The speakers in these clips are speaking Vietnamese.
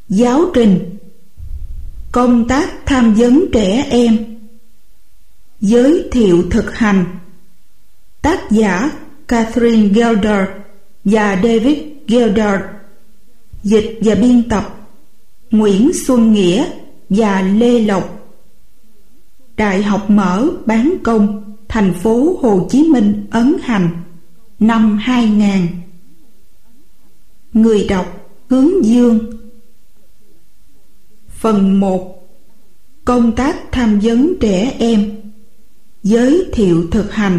Giáo trình công tác tham vấn trẻ em. Giới thiệu thực hành. Tác giả Catherine Gelder và David Gelder. Dịch và biên tập Nguyễn Xuân Nghĩa và Lê Lộc. Đại học Mở Bán Công, thành phố Hồ Chí Minh ấn hành, năm 2000. Người đọc Hướng Dương. Phần 1. Công tác tham vấn trẻ em. Giới thiệu thực hành.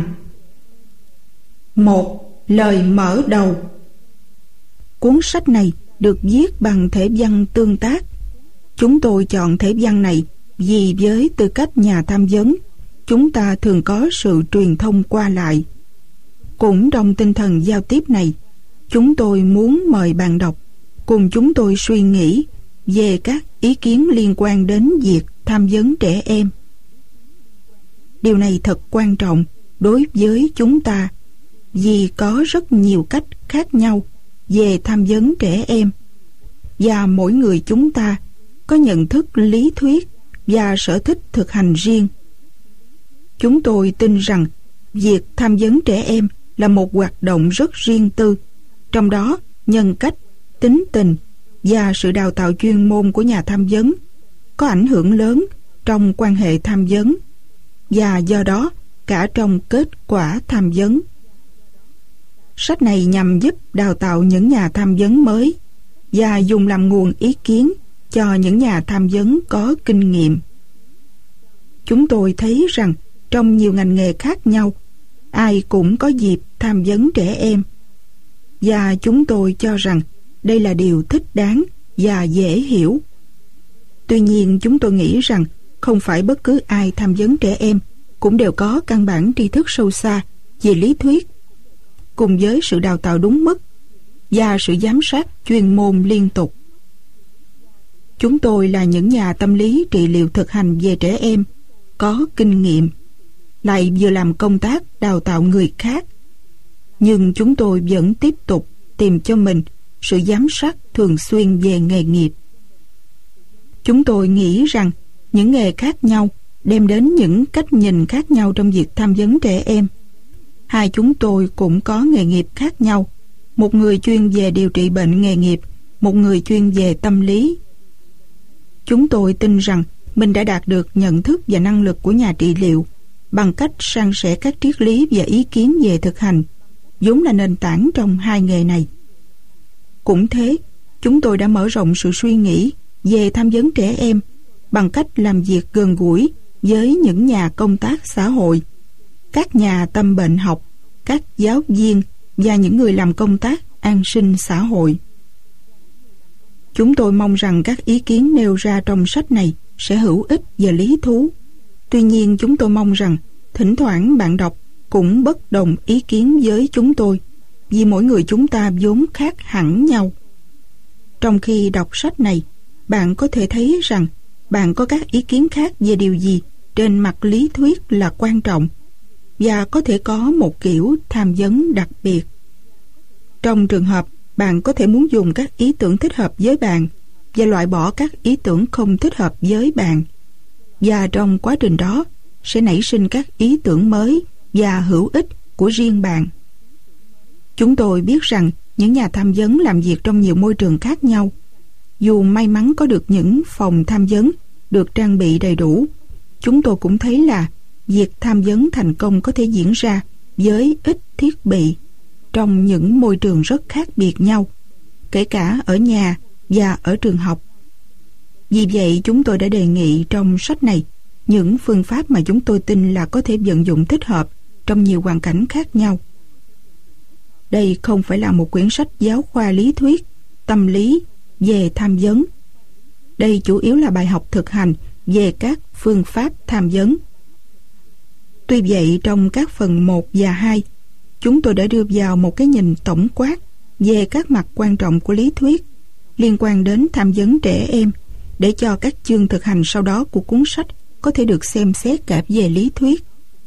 1. Lời mở đầu. Cuốn sách này được viết bằng thể văn tương tác. Chúng tôi chọn thể văn này vì với tư cách nhà tham vấn, chúng ta thường có sự truyền thông qua lại. Cũng trong tinh thần giao tiếp này, chúng tôi muốn mời bạn đọc cùng chúng tôi suy nghĩ về các ý kiến liên quan đến việc tham vấn trẻ em. Điều này thật quan trọng đối với chúng ta vì có rất nhiều cách khác nhau về tham vấn trẻ em, và mỗi người chúng ta có nhận thức lý thuyết và sở thích thực hành riêng. Chúng tôi tin rằng việc tham vấn trẻ em là một hoạt động rất riêng tư, trong đó nhân cách, tính tình và sự đào tạo chuyên môn của nhà tham vấn có ảnh hưởng lớn trong quan hệ tham vấn, và do đó cả trong kết quả tham vấn. Sách này nhằm giúp đào tạo những nhà tham vấn mới và dùng làm nguồn ý kiến cho những nhà tham vấn có kinh nghiệm. Chúng tôi thấy rằng trong nhiều ngành nghề khác nhau, ai cũng có dịp tham vấn trẻ em, và chúng tôi cho rằng đây là điều thích đáng và dễ hiểu. Tuy nhiên, chúng tôi nghĩ rằng không phải bất cứ ai tham vấn trẻ em cũng đều có căn bản tri thức sâu xa về lý thuyết, cùng với sự đào tạo đúng mức và sự giám sát chuyên môn liên tục. Chúng tôi là những nhà tâm lý trị liệu thực hành về trẻ em, có kinh nghiệm, lại vừa làm công tác đào tạo người khác. Nhưng chúng tôi vẫn tiếp tục tìm cho mình sự giám sát thường xuyên về nghề nghiệp. Chúng tôi nghĩ rằng những nghề khác nhau đem đến những cách nhìn khác nhau trong việc tham vấn trẻ em. Hai chúng tôi cũng có nghề nghiệp khác nhau, một người chuyên về điều trị bệnh nghề nghiệp, một người chuyên về tâm lý. Chúng tôi tin rằng mình đã đạt được nhận thức và năng lực của nhà trị liệu bằng cách san sẻ các triết lý và ý kiến về thực hành, vốn là nền tảng trong hai nghề này. Cũng thế, chúng tôi đã mở rộng sự suy nghĩ về tham vấn trẻ em bằng cách làm việc gần gũi với những nhà công tác xã hội, các nhà tâm bệnh học, các giáo viên và những người làm công tác an sinh xã hội. Chúng tôi mong rằng các ý kiến nêu ra trong sách này sẽ hữu ích và lý thú. Tuy nhiên, chúng tôi mong rằng thỉnh thoảng bạn đọc cũng bất đồng ý kiến với chúng tôi, vì mỗi người chúng ta vốn khác hẳn nhau. Trong khi đọc sách này, bạn có thể thấy rằng bạn có các ý kiến khác về điều gì trên mặt lý thuyết là quan trọng, và có thể có một kiểu tham vấn đặc biệt. Trong trường hợp bạn có thể muốn dùng các ý tưởng thích hợp với bạn và loại bỏ các ý tưởng không thích hợp với bạn, và trong quá trình đó sẽ nảy sinh các ý tưởng mới và hữu ích của riêng bạn. Chúng tôi biết rằng những nhà tham vấn làm việc trong nhiều môi trường khác nhau. Dù may mắn có được những phòng tham vấn được trang bị đầy đủ, chúng tôi cũng thấy là việc tham vấn thành công có thể diễn ra với ít thiết bị trong những môi trường rất khác biệt nhau, kể cả ở nhà và ở trường học. Vì vậy, chúng tôi đã đề nghị trong sách này những phương pháp mà chúng tôi tin là có thể vận dụng thích hợp trong nhiều hoàn cảnh khác nhau. Đây không phải là một quyển sách giáo khoa lý thuyết, tâm lý về tham vấn. Đây chủ yếu là bài học thực hành về các phương pháp tham vấn. Tuy vậy, trong các phần 1 và 2, chúng tôi đã đưa vào một cái nhìn tổng quát về các mặt quan trọng của lý thuyết liên quan đến tham vấn trẻ em, để cho các chương thực hành sau đó của cuốn sách có thể được xem xét cả về lý thuyết.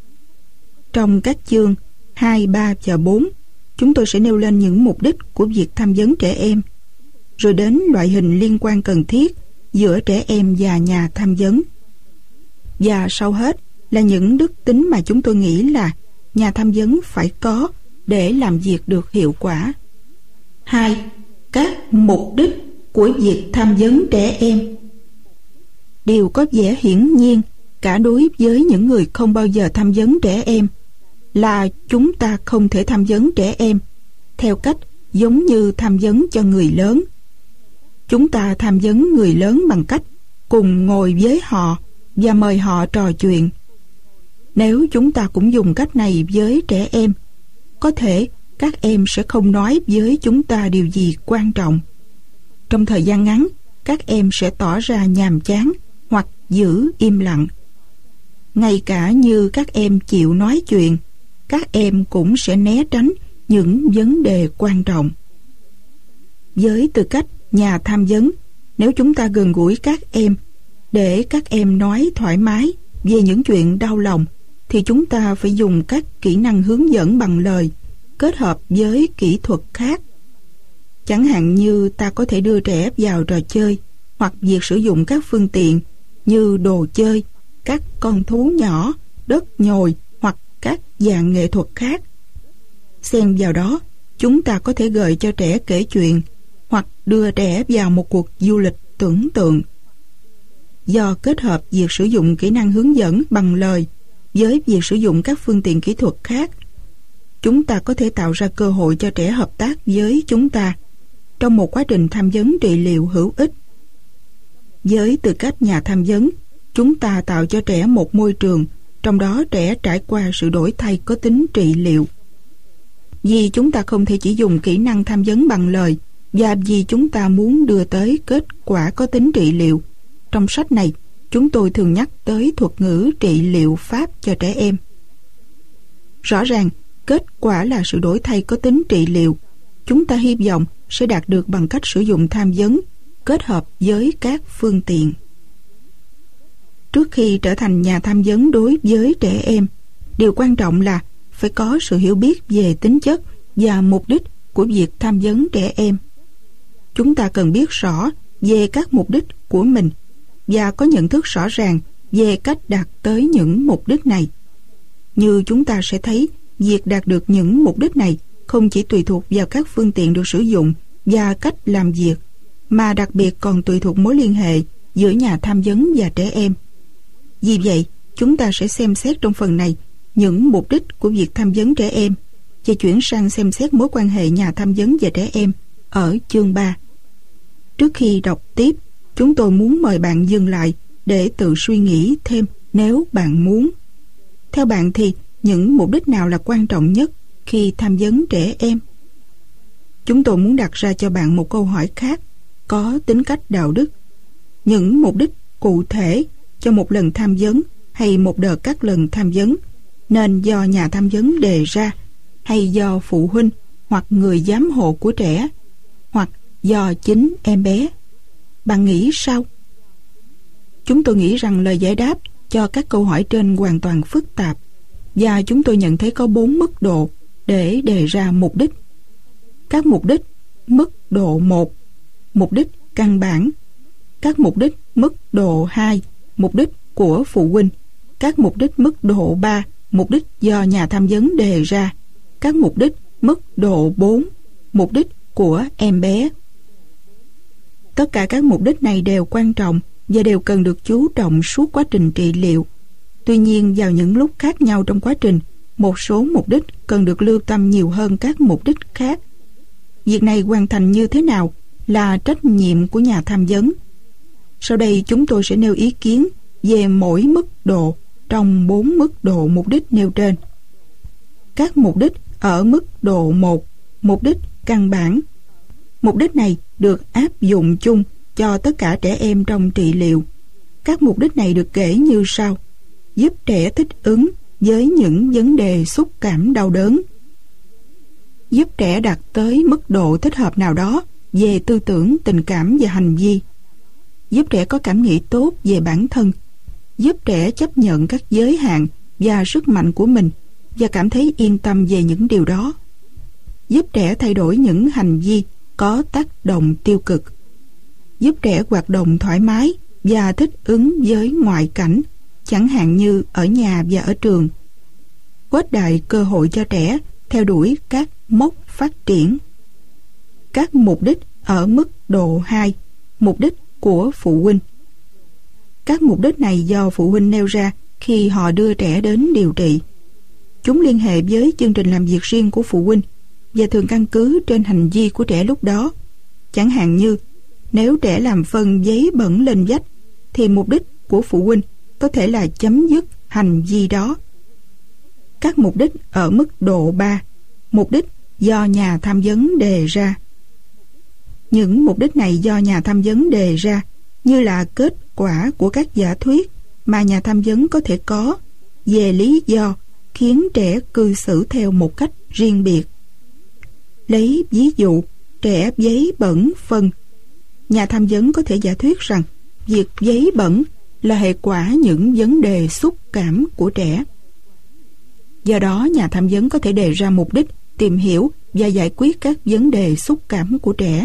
Trong các chương 2, 3 và 4, chúng tôi sẽ nêu lên những mục đích của việc tham vấn trẻ em. rồi đến loại hình liên quan cần thiết giữa trẻ em và nhà tham vấn. Và sau hết là những đức tính mà chúng tôi nghĩ là nhà tham vấn phải có để làm việc được hiệu quả. 2. Các mục đích của việc tham vấn trẻ em. Điều có vẻ hiển nhiên cả đối với những người không bao giờ tham vấn trẻ em là chúng ta không thể tham vấn trẻ em theo cách giống như tham vấn cho người lớn. Chúng ta tham vấn người lớn bằng cách cùng ngồi với họ và mời họ trò chuyện. Nếu chúng ta cũng dùng cách này với trẻ em, có thể các em sẽ không nói với chúng ta điều gì quan trọng. Trong thời gian ngắn, các em sẽ tỏ ra nhàm chán hoặc giữ im lặng. Ngay cả như các em chịu nói chuyện, các em cũng sẽ né tránh những vấn đề quan trọng. Với tư cách nhà tham vấn, nếu chúng ta gần gũi các em để các em nói thoải mái về những chuyện đau lòng, thì chúng ta phải dùng các kỹ năng hướng dẫn bằng lời kết hợp với kỹ thuật khác. Chẳng hạn như ta có thể đưa trẻ vào trò chơi hoặc việc sử dụng các phương tiện như đồ chơi, các con thú nhỏ, đất nhồi hoặc các dạng nghệ thuật khác. Xen vào đó, chúng ta có thể gợi cho trẻ kể chuyện hoặc đưa trẻ vào một cuộc du lịch tưởng tượng. Do kết hợp việc sử dụng kỹ năng hướng dẫn bằng lời với việc sử dụng các phương tiện kỹ thuật khác, chúng ta có thể tạo ra cơ hội cho trẻ hợp tác với chúng ta trong một quá trình tham vấn trị liệu hữu ích. Với tư cách nhà tham vấn, chúng ta tạo cho trẻ một môi trường trong đó trẻ trải qua sự đổi thay có tính trị liệu. Vì chúng ta không thể chỉ dùng kỹ năng tham vấn bằng lời và vì chúng ta muốn đưa tới kết quả có tính trị liệu, trong sách này chúng tôi thường nhắc tới thuật ngữ trị liệu pháp cho trẻ em. Rõ ràng, kết quả là sự đổi thay có tính trị liệu. Chúng ta hy vọng sẽ đạt được bằng cách sử dụng tham vấn kết hợp với các phương tiện. Trước khi trở thành nhà tham vấn đối với trẻ em, điều quan trọng là phải có sự hiểu biết về tính chất và mục đích của việc tham vấn trẻ em. Chúng ta cần biết rõ về các mục đích của mình và có nhận thức rõ ràng về cách đạt tới những mục đích này. Như chúng ta sẽ thấy, việc đạt được những mục đích này không chỉ tùy thuộc vào các phương tiện được sử dụng và cách làm việc, mà đặc biệt còn tùy thuộc mối liên hệ giữa nhà tham vấn và trẻ em. Vì vậy, chúng ta sẽ xem xét trong phần này những mục đích của việc tham vấn trẻ em và chuyển sang xem xét mối quan hệ nhà tham vấn và trẻ em ở chương 3. Trước khi đọc tiếp, chúng tôi muốn mời bạn dừng lại để tự suy nghĩ thêm nếu bạn muốn. Theo bạn thì những mục đích nào là quan trọng nhất khi tham vấn trẻ em? Chúng tôi muốn đặt ra cho bạn một câu hỏi khác có tính cách đạo đức. Những mục đích cụ thể cho một lần tham vấn hay một đợt các lần tham vấn nên do nhà tham vấn đề ra, hay do phụ huynh hoặc người giám hộ của trẻ, hoặc do chính em bé? Bạn nghĩ sao? Chúng tôi nghĩ rằng lời giải đáp cho các câu hỏi trên hoàn toàn phức tạp, và chúng tôi nhận thấy có 4 mức độ để đề ra mục đích. Các mục đích mức độ 1, mục đích căn bản. Các mục đích mức độ 2, mục đích của phụ huynh. Các mục đích mức độ 3, mục đích do nhà tham vấn đề ra. Các mục đích mức độ 4, mục đích của em bé. Tất cả các mục đích này đều quan trọng và đều cần được chú trọng suốt quá trình trị liệu. Tuy nhiên, vào những lúc khác nhau trong quá trình, một số mục đích cần được lưu tâm nhiều hơn các mục đích khác. Việc này hoàn thành như thế nào là trách nhiệm của nhà tham vấn. Sau đây chúng tôi sẽ nêu ý kiến về mỗi mức độ trong 4 mức độ mục đích nêu trên. Các mục đích ở mức độ 1, mục đích căn bản. Mục đích này được áp dụng chung cho tất cả trẻ em trong trị liệu. Các mục đích này được kể như sau: giúp trẻ thích ứng với những vấn đề xúc cảm đau đớn, giúp trẻ đạt tới mức độ thích hợp nào đó về tư tưởng, tình cảm và hành vi, giúp trẻ có cảm nghĩ tốt về bản thân, giúp trẻ chấp nhận các giới hạn và sức mạnh của mình và cảm thấy yên tâm về những điều đó, giúp trẻ thay đổi những hành vi có tác động tiêu cực, giúp trẻ hoạt động thoải mái và thích ứng với ngoại cảnh, chẳng hạn như ở nhà và ở trường. Khuếch đại cơ hội cho trẻ theo đuổi các mốc phát triển. Các mục đích ở mức độ 2, mục đích của phụ huynh. Các mục đích này do phụ huynh nêu ra khi họ đưa trẻ đến điều trị. Chúng liên hệ với chương trình làm việc riêng của phụ huynh và thường căn cứ trên hành vi của trẻ lúc đó. Chẳng hạn như nếu trẻ làm phân giấy bẩn lên vách thì mục đích của phụ huynh có thể là chấm dứt hành vi đó. Các mục đích ở mức độ 3, mục đích do nhà tham vấn đề ra. Những mục đích này do nhà tham vấn đề ra như là kết quả của các giả thuyết mà nhà tham vấn có thể có về lý do khiến trẻ cư xử theo một cách riêng biệt. Lấy ví dụ trẻ giấy bẩn phân, nhà tham vấn có thể giả thuyết rằng việc giấy bẩn là hệ quả những vấn đề xúc cảm của trẻ. Do đó nhà tham vấn có thể đề ra mục đích tìm hiểu và giải quyết các vấn đề xúc cảm của trẻ.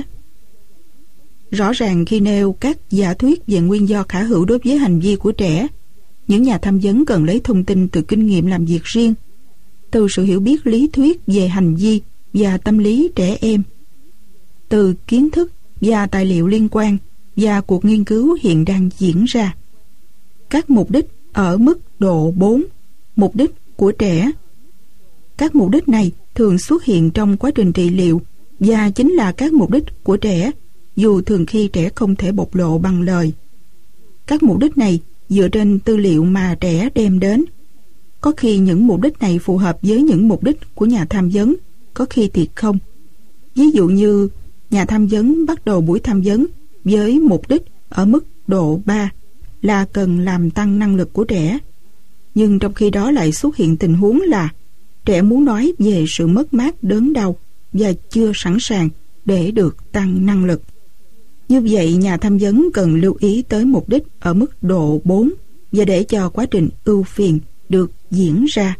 Rõ ràng khi nêu các giả thuyết về nguyên do khả hữu đối với hành vi của trẻ, những nhà tham vấn cần lấy thông tin từ kinh nghiệm làm việc riêng, từ sự hiểu biết lý thuyết về hành vi và tâm lý trẻ em, từ kiến thức và tài liệu liên quan và cuộc nghiên cứu hiện đang diễn ra. Các mục đích ở mức độ 4, mục đích của trẻ. Các mục đích này thường xuất hiện trong quá trình trị liệu và chính là các mục đích của trẻ, dù thường khi trẻ không thể bộc lộ bằng lời. Các mục đích này dựa trên tư liệu mà trẻ đem đến. Có khi những mục đích này phù hợp với những mục đích của nhà tham vấn, có khi thì không. Ví dụ như nhà tham vấn bắt đầu buổi tham vấn với mục đích ở mức độ 3 là cần làm tăng năng lực của trẻ, nhưng trong khi đó lại xuất hiện tình huống là trẻ muốn nói về sự mất mát đớn đau và chưa sẵn sàng để được tăng năng lực. Như vậy nhà tham vấn cần lưu ý tới mục đích ở mức độ 4 và để cho quá trình ưu phiền được diễn ra.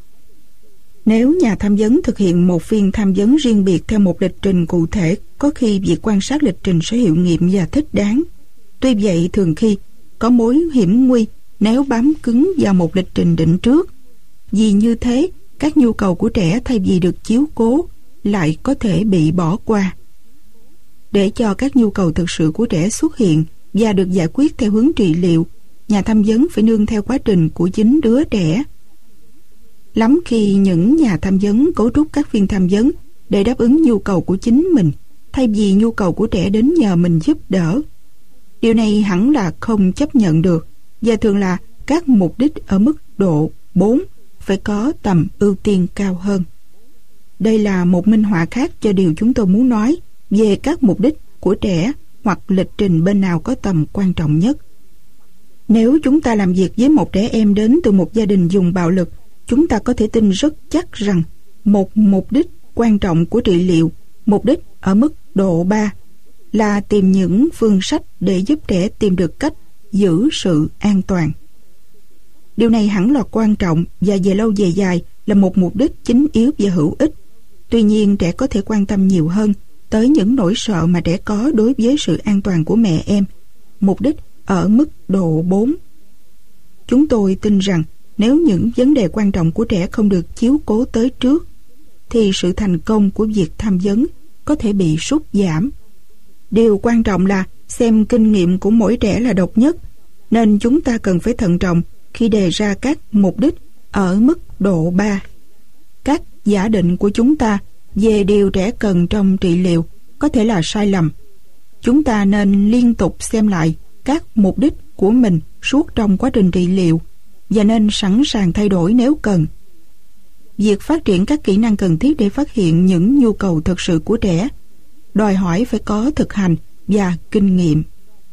Nếu nhà tham vấn thực hiện một phiên tham vấn riêng biệt theo một lịch trình cụ thể, có khi việc quan sát lịch trình sẽ hiệu nghiệm và thích đáng. Tuy vậy thường khi có mối hiểm nguy nếu bám cứng vào một lịch trình định trước. Vì như thế, các nhu cầu của trẻ thay vì được chiếu cố lại có thể bị bỏ qua. Để cho các nhu cầu thực sự của trẻ xuất hiện và được giải quyết theo hướng trị liệu, nhà tham vấn phải nương theo quá trình của chính đứa trẻ. Lắm khi những nhà tham vấn cấu trúc các phiên tham vấn để đáp ứng nhu cầu của chính mình, thay vì nhu cầu của trẻ đến nhờ mình giúp đỡ. Điều này hẳn là không chấp nhận được, và thường là các mục đích ở mức độ 4 phải có tầm ưu tiên cao hơn. Đây là một minh họa khác cho điều chúng tôi muốn nói về các mục đích của trẻ hoặc lịch trình bên nào có tầm quan trọng nhất. Nếu chúng ta làm việc với một trẻ em đến từ một gia đình dùng bạo lực, chúng ta có thể tin rất chắc rằng một mục đích quan trọng của trị liệu, mục đích ở mức độ 3, là tìm những phương sách để giúp trẻ tìm được cách giữ sự an toàn. Điều này hẳn là quan trọng và về lâu về dài là một mục đích chính yếu và hữu ích. Tuy nhiên trẻ có thể quan tâm nhiều hơn tới những nỗi sợ mà trẻ có đối với sự an toàn của mẹ em, mục đích ở mức độ 4. Chúng tôi tin rằng nếu những vấn đề quan trọng của trẻ không được chiếu cố tới trước, thì sự thành công của việc tham vấn có thể bị sút giảm. Điều quan trọng là xem kinh nghiệm của mỗi trẻ là độc nhất, nên chúng ta cần phải thận trọng khi đề ra các mục đích ở mức độ 3. Các giả định của chúng ta về điều trẻ cần trong trị liệu có thể là sai lầm. Chúng ta nên liên tục xem lại các mục đích của mình suốt trong quá trình trị liệu và nên sẵn sàng thay đổi nếu cần. Việc phát triển các kỹ năng cần thiết để phát hiện những nhu cầu thực sự của trẻ đòi hỏi phải có thực hành và kinh nghiệm.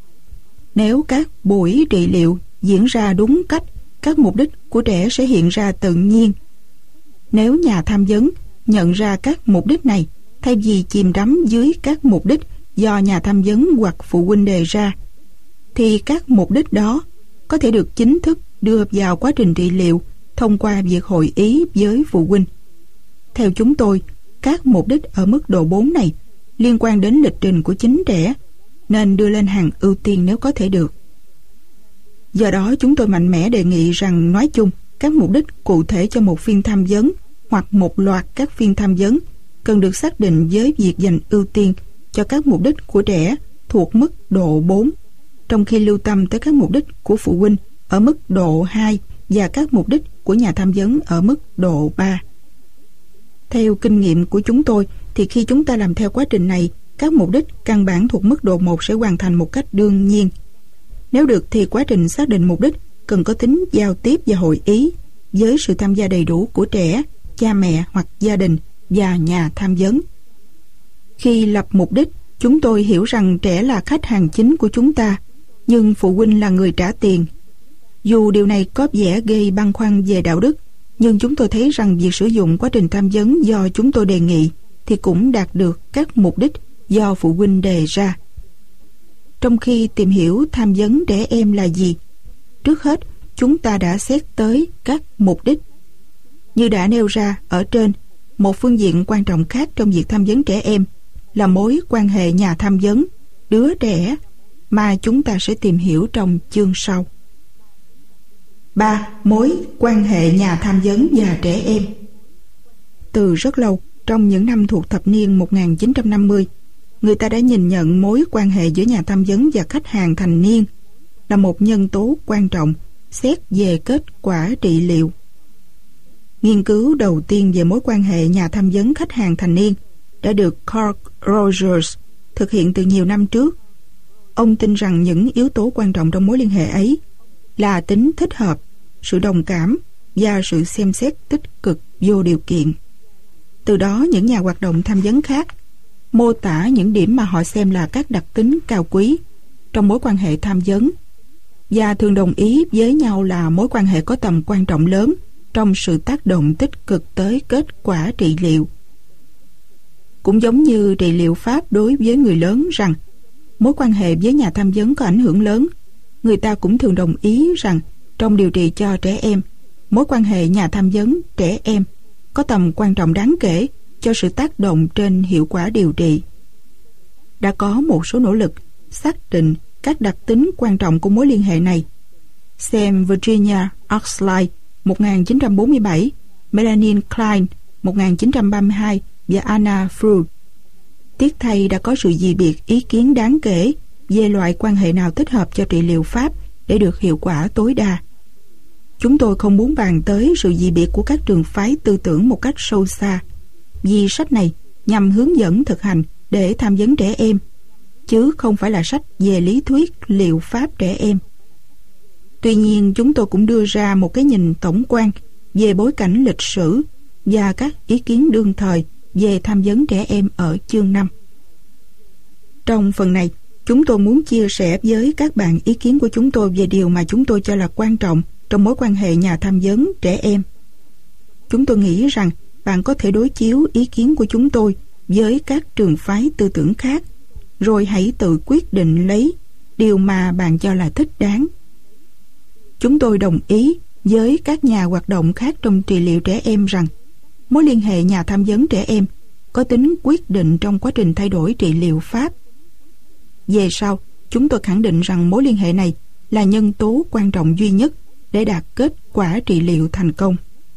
Nếu các buổi trị liệu diễn ra đúng cách, các mục đích của trẻ sẽ hiện ra tự nhiên. Nếu nhà tham vấn nhận ra các mục đích này thay vì chìm đắm dưới các mục đích do nhà tham vấn hoặc phụ huynh đề ra, thì các mục đích đó có thể được chính thức đưa vào quá trình trị liệu thông qua việc hội ý với phụ huynh. Theo chúng tôi, các mục đích ở mức độ 4 này liên quan đến lịch trình của chính trẻ, nên đưa lên hàng ưu tiên nếu có thể được. Do đó chúng tôi mạnh mẽ đề nghị rằng nói chung các mục đích cụ thể cho một phiên tham vấn hoặc một loạt các phiên tham vấn cần được xác định với việc dành ưu tiên cho các mục đích của trẻ thuộc mức độ 4, trong khi lưu tâm tới các mục đích của phụ huynh ở mức độ 2 và các mục đích của nhà tham vấn ở mức độ 3. Theo kinh nghiệm của chúng tôi thì khi chúng ta làm theo quá trình này, các mục đích căn bản thuộc mức độ 1 sẽ hoàn thành một cách đương nhiên. Nếu được thì quá trình xác định mục đích cần có tính giao tiếp và hội ý với sự tham gia đầy đủ của trẻ, cha mẹ hoặc gia đình và nhà tham vấn. Khi lập mục đích, chúng tôi hiểu rằng trẻ là khách hàng chính của chúng ta, nhưng phụ huynh là người trả tiền. Dù điều này có vẻ gây băn khoăn về đạo đức, nhưng chúng tôi thấy rằng việc sử dụng quá trình tham vấn do chúng tôi đề nghị thì cũng đạt được các mục đích do phụ huynh đề ra. Trong khi tìm hiểu tham vấn trẻ em là gì, trước hết chúng ta đã xét tới các mục đích. Như đã nêu ra ở trên, một phương diện quan trọng khác trong việc tham vấn trẻ em là mối quan hệ nhà tham vấn, đứa trẻ mà chúng ta sẽ tìm hiểu trong chương sau. 3. Mối quan hệ nhà tham vấn và trẻ em. Từ rất lâu, trong những năm thuộc thập niên 1950, người ta đã nhìn nhận mối quan hệ giữa nhà tham vấn và khách hàng thành niên là một nhân tố quan trọng xét về kết quả trị liệu. Nghiên cứu đầu tiên về mối quan hệ nhà tham vấn khách hàng thành niên đã được Carl Rogers thực hiện từ nhiều năm trước. Ông tin rằng những yếu tố quan trọng trong mối liên hệ ấy là tính thích hợp, sự đồng cảm và sự xem xét tích cực vô điều kiện. Từ đó những nhà hoạt động tham vấn khác mô tả những điểm mà họ xem là các đặc tính cao quý trong mối quan hệ tham vấn và thường đồng ý với nhau là mối quan hệ có tầm quan trọng lớn trong sự tác động tích cực tới kết quả trị liệu. Cũng giống như trị liệu pháp đối với người lớn rằng mối quan hệ với nhà tham vấn có ảnh hưởng lớn, người ta cũng thường đồng ý rằng trong điều trị cho trẻ em, mối quan hệ nhà tham vấn trẻ em có tầm quan trọng đáng kể cho sự tác động trên hiệu quả điều trị. Đã có một số nỗ lực xác định các đặc tính quan trọng của mối liên hệ này. Xem Virginia Oxley 1947, Melanie Klein 1932 và Anna Freud. Tiếc thay đã có sự dị biệt ý kiến đáng kể về loại quan hệ nào thích hợp cho trị liệu pháp để được hiệu quả tối đa. Chúng tôi không muốn bàn tới sự dị biệt của các trường phái tư tưởng một cách sâu xa, vì sách này nhằm hướng dẫn thực hành để tham vấn trẻ em, chứ không phải là sách về lý thuyết liệu pháp trẻ em. Tuy nhiên, chúng tôi cũng đưa ra một cái nhìn tổng quan về bối cảnh lịch sử và các ý kiến đương thời về tham vấn trẻ em ở chương 5. Trong phần này, chúng tôi muốn chia sẻ với các bạn ý kiến của chúng tôi về điều mà chúng tôi cho là quan trọng trong mối quan hệ nhà tham vấn trẻ em. Chúng tôi nghĩ rằng bạn có thể đối chiếu ý kiến của chúng tôi với các trường phái tư tưởng khác, rồi hãy tự quyết định lấy điều mà bạn cho là thích đáng. Chúng tôi đồng ý với các nhà hoạt động khác trong trị liệu trẻ em rằng mối liên hệ nhà tham vấn trẻ em có tính quyết định trong quá trình thay đổi trị liệu pháp. Về sau, chúng tôi khẳng định rằng mối liên hệ này là nhân tố quan trọng duy nhất để đạt kết quả trị liệu thành công.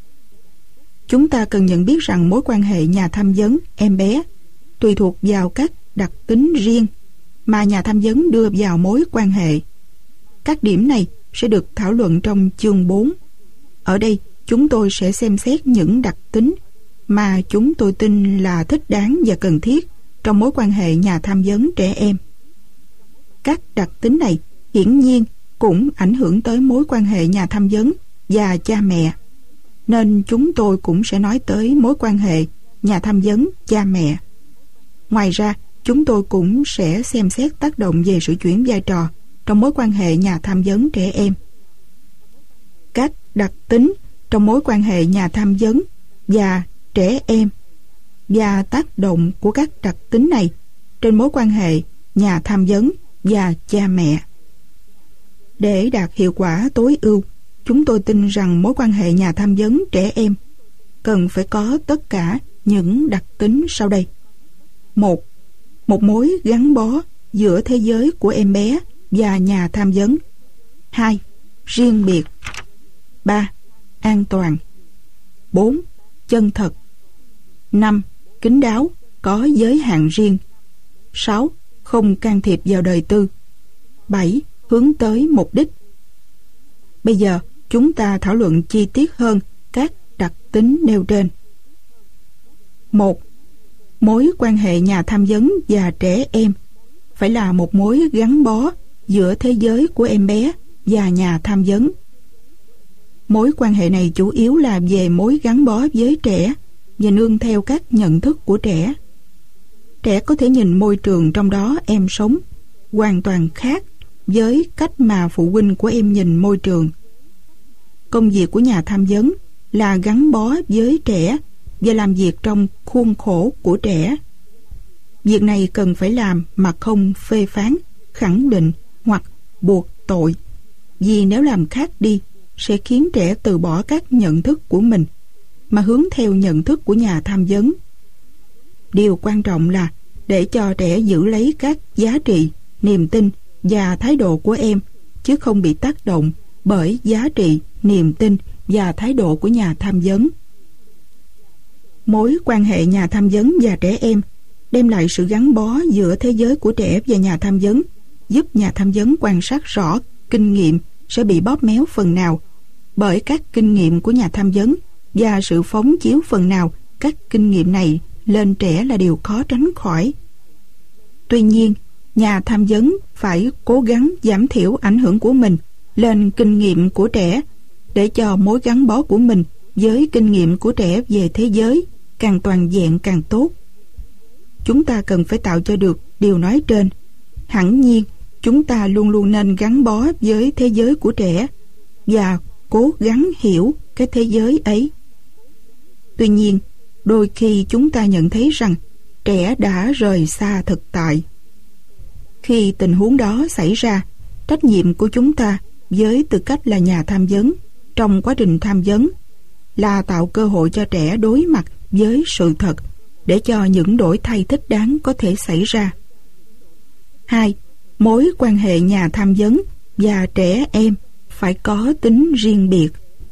Chúng ta cần nhận biết rằng mối quan hệ nhà tham vấn em bé tùy thuộc vào các đặc tính riêng mà nhà tham vấn đưa vào mối quan hệ. Các điểm này sẽ được thảo luận trong chương 4. Ở đây, chúng tôi sẽ xem xét những đặc tính mà chúng tôi tin là thích đáng và cần thiết trong mối quan hệ nhà tham vấn trẻ em. Các đặc tính này hiển nhiên cũng ảnh hưởng tới mối quan hệ nhà tham vấn và cha mẹ, nên chúng tôi cũng sẽ nói tới mối quan hệ nhà tham vấn cha mẹ. Ngoài ra, chúng tôi cũng sẽ xem xét tác động về sự chuyển vai trò trong mối quan hệ nhà tham vấn trẻ em. Các đặc tính trong mối quan hệ nhà tham vấn và trẻ em và tác động của các đặc tính này trên mối quan hệ nhà tham vấn và cha mẹ. Để đạt hiệu quả tối ưu, chúng tôi tin rằng mối quan hệ nhà tham vấn trẻ em cần phải có tất cả những đặc tính sau đây. 1. một mối gắn bó giữa thế giới của em bé và nhà tham vấn. 2. Riêng biệt. 3. An toàn. 4. Chân thật. 5. Kín đáo, có giới hạn riêng. 6. Không can thiệp vào đời tư. 7. Hướng tới mục đích. Bây giờ chúng ta thảo luận chi tiết hơn các đặc tính nêu trên. 1. Mối quan hệ nhà tham vấn và trẻ em phải là một mối gắn bó giữa thế giới của em bé và nhà tham vấn. Mối quan hệ này chủ yếu là về mối gắn bó với trẻ và nương theo các nhận thức của trẻ. Trẻ có thể nhìn môi trường trong đó em sống hoàn toàn khác với cách mà phụ huynh của em nhìn môi trường. Công việc của nhà tham vấn là gắn bó với trẻ và làm việc trong khuôn khổ của trẻ. Việc này cần phải làm mà không phê phán, khẳng định hoặc buộc tội, vì nếu làm khác đi sẽ khiến trẻ từ bỏ các nhận thức của mình mà hướng theo nhận thức của nhà tham vấn. Điều quan trọng là để cho trẻ giữ lấy các giá trị, niềm tin và thái độ của em, chứ không bị tác động bởi giá trị, niềm tin và thái độ của nhà tham vấn. Mối quan hệ nhà tham vấn và trẻ em đem lại sự gắn bó giữa thế giới của trẻ và nhà tham vấn, giúp nhà tham vấn quan sát rõ kinh nghiệm sẽ bị bóp méo phần nào bởi các kinh nghiệm của nhà tham vấn, và sự phóng chiếu phần nào các kinh nghiệm này lên trẻ là điều khó tránh khỏi. Tuy nhiên, nhà tham vấn phải cố gắng giảm thiểu ảnh hưởng của mình lên kinh nghiệm của trẻ để cho mối gắn bó của mình với kinh nghiệm của trẻ về thế giới càng toàn vẹn càng tốt. Chúng ta cần phải tạo cho được điều nói trên. Hẳn nhiên, chúng ta luôn luôn nên gắn bó với thế giới của trẻ và cố gắng hiểu cái thế giới ấy. Tuy nhiên, đôi khi chúng ta nhận thấy rằng trẻ đã rời xa thực tại. Khi tình huống đó xảy ra, trách nhiệm của chúng ta với tư cách là nhà tham vấn trong quá trình tham vấn là tạo cơ hội cho trẻ đối mặt với sự thật để cho những đổi thay thích đáng có thể xảy ra. 2. Mối quan hệ nhà tham vấn và trẻ em phải có tính riêng biệt.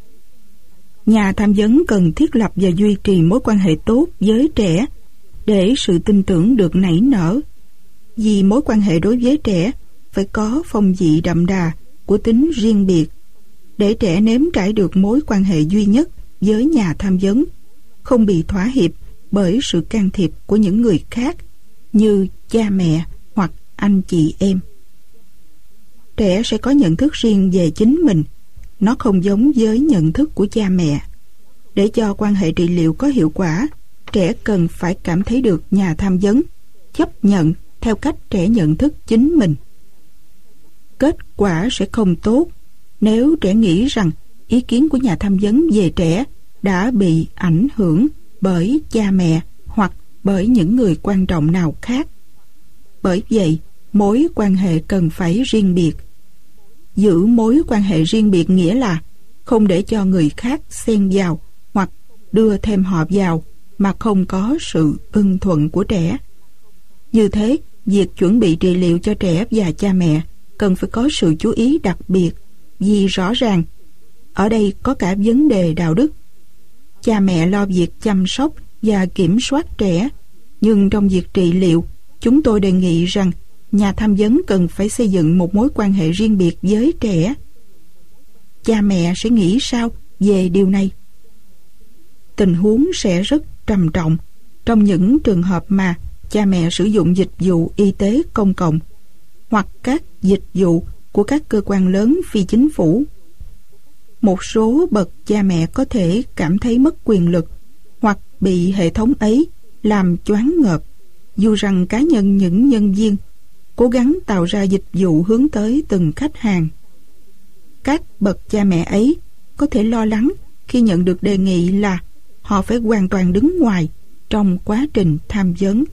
Nhà tham vấn cần thiết lập và duy trì mối quan hệ tốt với trẻ để sự tin tưởng được nảy nở. Vì mối quan hệ đối với trẻ phải có phong vị đậm đà của tính riêng biệt, để trẻ nếm trải được mối quan hệ duy nhất với nhà tham vấn, không bị thỏa hiệp bởi sự can thiệp của những người khác như cha mẹ hoặc anh chị em. Trẻ sẽ có nhận thức riêng về chính mình, nó không giống với nhận thức của cha mẹ. Để cho quan hệ trị liệu có hiệu quả, trẻ cần phải cảm thấy được nhà tham vấn chấp nhận theo cách trẻ nhận thức chính mình. Kết quả sẽ không tốt nếu trẻ nghĩ rằng ý kiến của nhà tham vấn về trẻ đã bị ảnh hưởng bởi cha mẹ hoặc bởi những người quan trọng nào khác. Bởi vậy, mối quan hệ cần phải riêng biệt. Giữ mối quan hệ riêng biệt nghĩa là không để cho người khác xen vào hoặc đưa thêm họ vào mà không có sự ưng thuận của trẻ. Như thế, việc chuẩn bị trị liệu cho trẻ và cha mẹ cần phải có sự chú ý đặc biệt, vì rõ ràng ở đây có cả vấn đề đạo đức. Cha mẹ lo việc chăm sóc và kiểm soát trẻ, nhưng trong việc trị liệu, chúng tôi đề nghị rằng nhà tham vấn cần phải xây dựng một mối quan hệ riêng biệt với trẻ. Cha mẹ sẽ nghĩ sao về điều này? Tình huống sẽ rất trầm trọng trong những trường hợp mà cha mẹ sử dụng dịch vụ y tế công cộng hoặc các dịch vụ của các cơ quan lớn phi chính phủ. Một số bậc cha mẹ có thể cảm thấy mất quyền lực hoặc bị hệ thống ấy làm choáng ngợp, dù rằng cá nhân những nhân viên cố gắng tạo ra dịch vụ hướng tới từng khách hàng. Các bậc cha mẹ ấy có thể lo lắng khi nhận được đề nghị là họ phải hoàn toàn đứng ngoài trong quá trình tham vấn.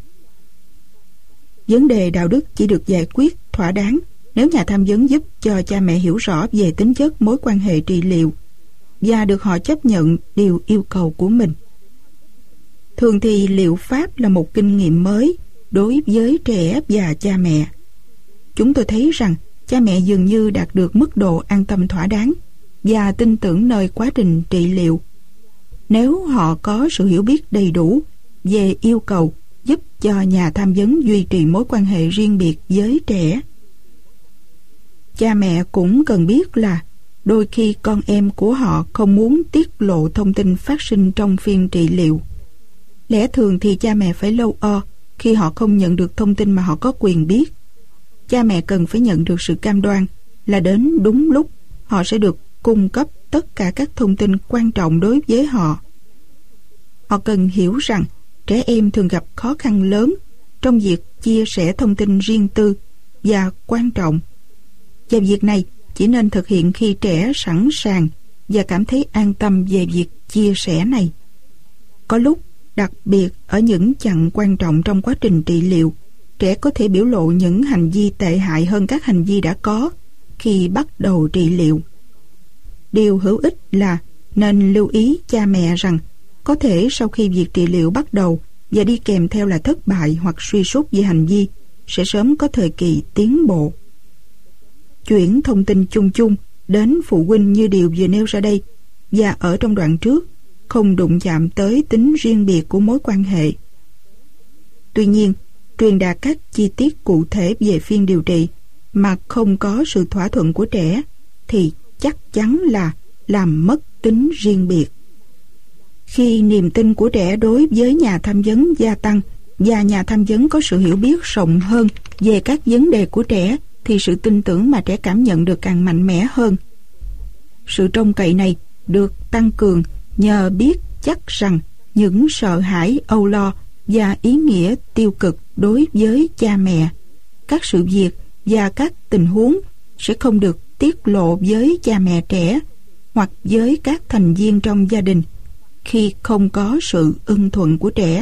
Vấn đề đạo đức chỉ được giải quyết thỏa đáng nếu nhà tham vấn giúp cho cha mẹ hiểu rõ về tính chất mối quan hệ trị liệu và được họ chấp nhận điều yêu cầu của mình. Thường thì liệu pháp là một kinh nghiệm mới đối với trẻ và cha mẹ. Chúng tôi thấy rằng cha mẹ dường như đạt được mức độ an tâm thỏa đáng và tin tưởng nơi quá trình trị liệu, nếu họ có sự hiểu biết đầy đủ về yêu cầu giúp cho nhà tham vấn duy trì mối quan hệ riêng biệt với trẻ. Cha mẹ cũng cần biết là đôi khi con em của họ không muốn tiết lộ thông tin phát sinh trong phiên trị liệu. Lẽ thường thì cha mẹ phải lâu khi họ không nhận được thông tin mà họ có quyền biết. Cha mẹ cần phải nhận được sự cam đoan là đến đúng lúc họ sẽ được cung cấp tất cả các thông tin quan trọng đối với họ. Họ cần hiểu rằng trẻ em thường gặp khó khăn lớn trong việc chia sẻ thông tin riêng tư và quan trọng. Và việc này chỉ nên thực hiện khi trẻ sẵn sàng và cảm thấy an tâm về việc chia sẻ này. Có lúc, đặc biệt ở những chặng quan trọng trong quá trình trị liệu, trẻ có thể biểu lộ những hành vi tệ hại hơn các hành vi đã có khi bắt đầu trị liệu. Điều hữu ích là nên lưu ý cha mẹ rằng có thể sau khi việc trị liệu bắt đầu và đi kèm theo là thất bại hoặc suy sút về hành vi, sẽ sớm có thời kỳ tiến bộ. Chuyển thông tin chung chung đến phụ huynh như điều vừa nêu ra đây, và ở trong đoạn trước không đụng chạm tới tính riêng biệt của mối quan hệ. Tuy nhiên, truyền đạt các chi tiết cụ thể về phiên điều trị mà không có sự thỏa thuận của trẻ thì chắc chắn là làm mất tính riêng biệt. Khi niềm tin của trẻ đối với nhà tham vấn gia tăng và nhà tham vấn có sự hiểu biết rộng hơn về các vấn đề của trẻ, thì sự tin tưởng mà trẻ cảm nhận được càng mạnh mẽ hơn. Sự trông cậy này được tăng cường nhờ biết chắc rằng những sợ hãi, âu lo và ý nghĩa tiêu cực đối với cha mẹ, các sự việc và các tình huống sẽ không được tiết lộ với cha mẹ trẻ hoặc với các thành viên trong gia đình khi không có sự ưng thuận của trẻ.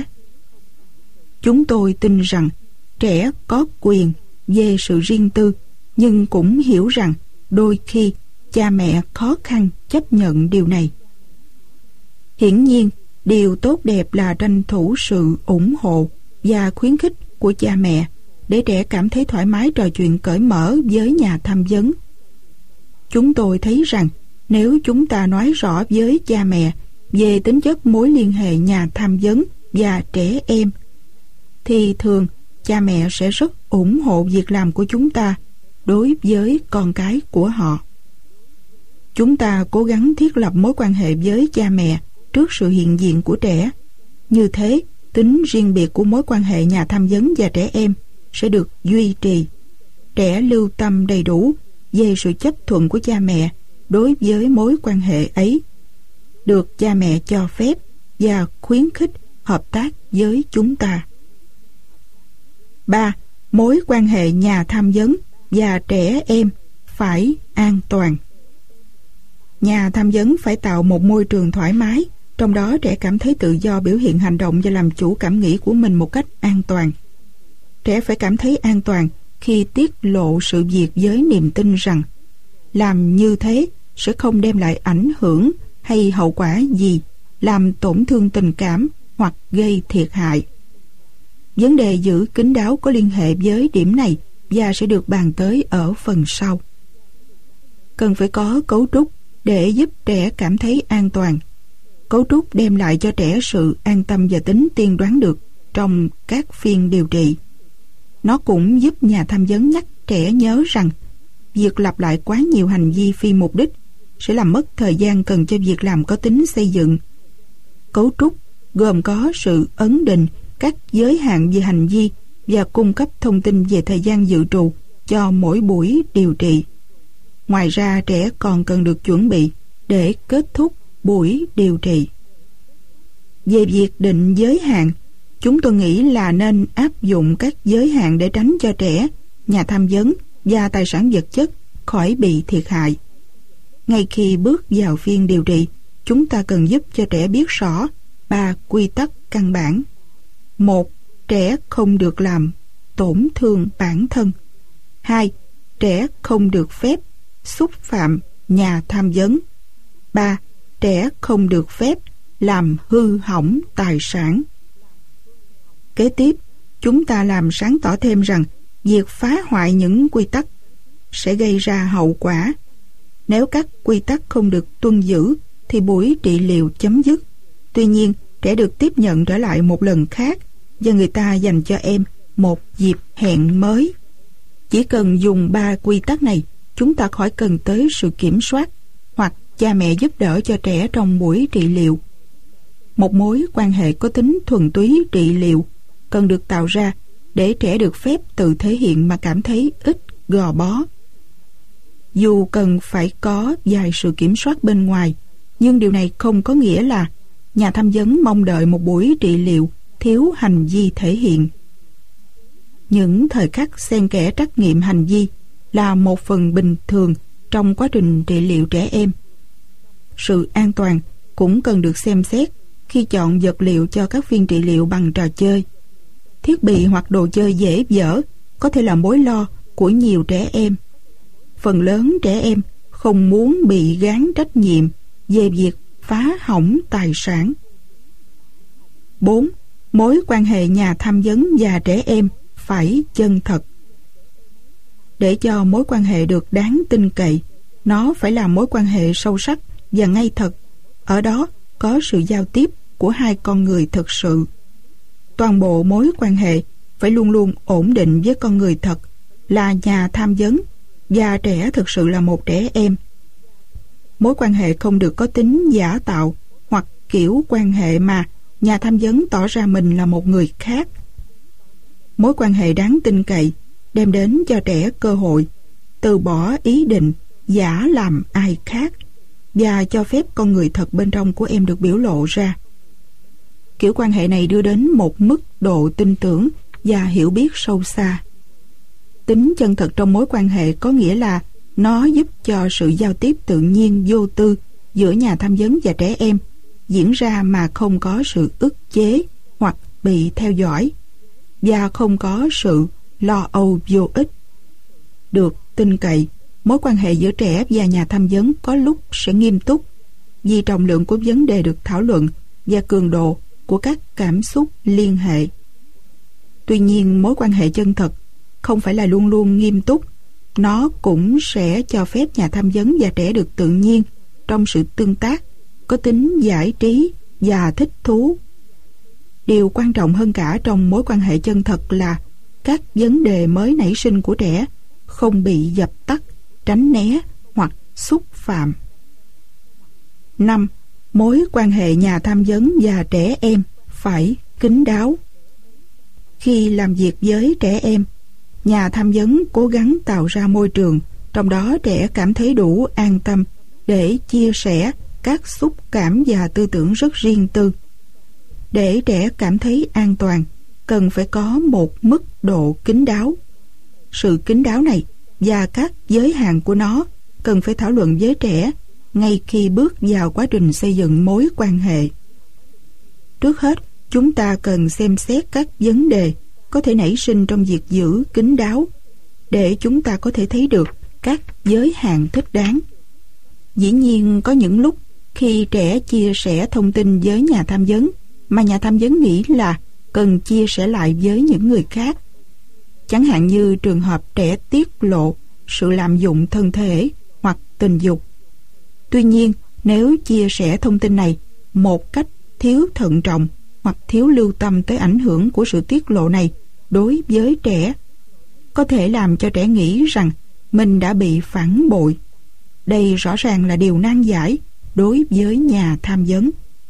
Chúng tôi tin rằng trẻ có quyền về sự riêng tư, nhưng cũng hiểu rằng đôi khi cha mẹ khó khăn chấp nhận điều này. Hiển nhiên, điều tốt đẹp là tranh thủ sự ủng hộ và khuyến khích của cha mẹ để trẻ cảm thấy thoải mái trò chuyện cởi mở với nhà tham vấn. Chúng tôi thấy rằng nếu chúng ta nói rõ với cha mẹ về tính chất mối liên hệ nhà tham vấn và trẻ em, thì thường cha mẹ sẽ rất ủng hộ việc làm của chúng ta đối với con cái của họ. Chúng ta cố gắng thiết lập mối quan hệ với cha mẹ trước sự hiện diện của trẻ. Như thế, tính riêng biệt của mối quan hệ nhà tham vấn và trẻ em sẽ được duy trì. Trẻ lưu tâm đầy đủ về sự chấp thuận của cha mẹ đối với mối quan hệ ấy, được cha mẹ cho phép và khuyến khích hợp tác với chúng ta. 3. Mối quan hệ nhà tham vấn và trẻ em phải an toàn. Nhà tham vấn phải tạo một môi trường thoải mái, trong đó trẻ cảm thấy tự do biểu hiện hành động và làm chủ cảm nghĩ của mình một cách an toàn. Trẻ phải cảm thấy an toàn khi tiết lộ sự việc với niềm tin rằng làm như thế sẽ không đem lại ảnh hưởng hay hậu quả gì làm tổn thương tình cảm hoặc gây thiệt hại. Vấn đề giữ kín đáo có liên hệ với điểm này và sẽ được bàn tới ở phần sau. Cần phải có cấu trúc để giúp trẻ cảm thấy an toàn. Cấu trúc đem lại cho trẻ sự an tâm và tính tiên đoán được trong các phiên điều trị. Nó cũng giúp nhà tham vấn nhắc trẻ nhớ rằng việc lặp lại quá nhiều hành vi phi mục đích sẽ làm mất thời gian cần cho việc làm có tính xây dựng. Cấu trúc gồm có sự ấn định các giới hạn về hành vi và cung cấp thông tin về thời gian dự trù cho mỗi buổi điều trị. Ngoài ra, trẻ còn cần được chuẩn bị để kết thúc buổi điều trị. Về việc định giới hạn, chúng tôi nghĩ là nên áp dụng các giới hạn để tránh cho trẻ, nhà tham vấn và tài sản vật chất khỏi bị thiệt hại. Ngay khi bước vào phiên điều trị, chúng ta cần giúp cho trẻ biết rõ 3 quy tắc căn bản. 1. Trẻ không được làm tổn thương bản thân. 2. Trẻ không được phép xúc phạm nhà tham vấn. 3. Trẻ không được phép làm hư hỏng tài sản. Kế tiếp, chúng ta làm sáng tỏ thêm rằng việc phá hoại những quy tắc sẽ gây ra hậu quả. Nếu các quy tắc không được tuân giữ thì buổi trị liệu chấm dứt. Tuy nhiên, trẻ được tiếp nhận trở lại một lần khác và người ta dành cho em một dịp hẹn mới. Chỉ cần dùng 3 quy tắc này, chúng ta khỏi cần tới sự kiểm soát hoặc cha mẹ giúp đỡ cho trẻ trong buổi trị liệu. Một mối quan hệ có tính thuần túy trị liệu cần được tạo ra để trẻ được phép tự thể hiện mà cảm thấy ít gò bó. Dù cần phải có vài sự kiểm soát bên ngoài, nhưng điều này không có nghĩa là nhà tham vấn mong đợi một buổi trị liệu thiếu hành vi thể hiện. Những thời khắc xen kẽ trắc nghiệm hành vi là một phần bình thường trong quá trình trị liệu trẻ em. Sự an toàn cũng cần được xem xét khi chọn vật liệu cho các phiên trị liệu bằng trò chơi. Thiết bị hoặc đồ chơi dễ dở có thể là mối lo của nhiều trẻ em. Phần lớn trẻ em không muốn bị gán trách nhiệm về việc phá hỏng tài sản. 4. Mối quan hệ nhà tham vấn và trẻ em phải chân thật. Để cho mối quan hệ được đáng tin cậy, nó phải là mối quan hệ sâu sắc và ngay thật. Ở đó có sự giao tiếp của hai con người thực sự. Toàn bộ mối quan hệ phải luôn luôn ổn định với con người thật là nhà tham vấn và trẻ thực sự là một trẻ em. Mối quan hệ không được có tính giả tạo hoặc kiểu quan hệ mà nhà tham vấn tỏ ra mình là một người khác. Mối quan hệ đáng tin cậy đem đến cho trẻ cơ hội từ bỏ ý định giả làm ai khác và cho phép con người thật bên trong của em được biểu lộ ra. Kiểu quan hệ này đưa đến một mức độ tin tưởng và hiểu biết sâu xa. Tính chân thật trong mối quan hệ có nghĩa là nó giúp cho sự giao tiếp tự nhiên vô tư giữa nhà tham vấn và trẻ em diễn ra mà không có sự ức chế hoặc bị theo dõi và không có sự lo âu vô ích. Được tin cậy, mối quan hệ giữa trẻ và nhà tham vấn có lúc sẽ nghiêm túc vì trọng lượng của vấn đề được thảo luận và cường độ của các cảm xúc liên hệ. Tuy nhiên, mối quan hệ chân thật không phải là luôn luôn nghiêm túc. Nó cũng sẽ cho phép nhà tham vấn và trẻ được tự nhiên trong sự tương tác, có tính giải trí và thích thú. Điều quan trọng hơn cả trong mối quan hệ chân thật là các vấn đề mới nảy sinh của trẻ không bị dập tắt, tránh né hoặc xúc phạm. 5. Mối quan hệ nhà tham vấn và trẻ em phải kín đáo. Khi làm việc với trẻ em, nhà tham vấn cố gắng tạo ra môi trường trong đó trẻ cảm thấy đủ an tâm để chia sẻ các xúc cảm và tư tưởng rất riêng tư. Để trẻ cảm thấy an toàn, cần phải có một mức độ kín đáo. Sự kín đáo này và các giới hạn của nó cần phải thảo luận với trẻ ngay khi bước vào quá trình xây dựng mối quan hệ. Trước hết, chúng ta cần xem xét các vấn đề có thể nảy sinh trong việc giữ kín đáo để chúng ta có thể thấy được các giới hạn thích đáng. Dĩ nhiên, có những lúc khi trẻ chia sẻ thông tin với nhà tham vấn mà nhà tham vấn nghĩ là cần chia sẻ lại với những người khác. Chẳng hạn như trường hợp trẻ tiết lộ sự lạm dụng thân thể hoặc tình dục. Tuy nhiên, nếu chia sẻ thông tin này một cách thiếu thận trọng hoặc thiếu lưu tâm tới ảnh hưởng của sự tiết lộ này đối với trẻ, có thể làm cho trẻ nghĩ rằng mình đã bị phản bội. Đây rõ ràng là điều nan giải đối với nhà tham vấn.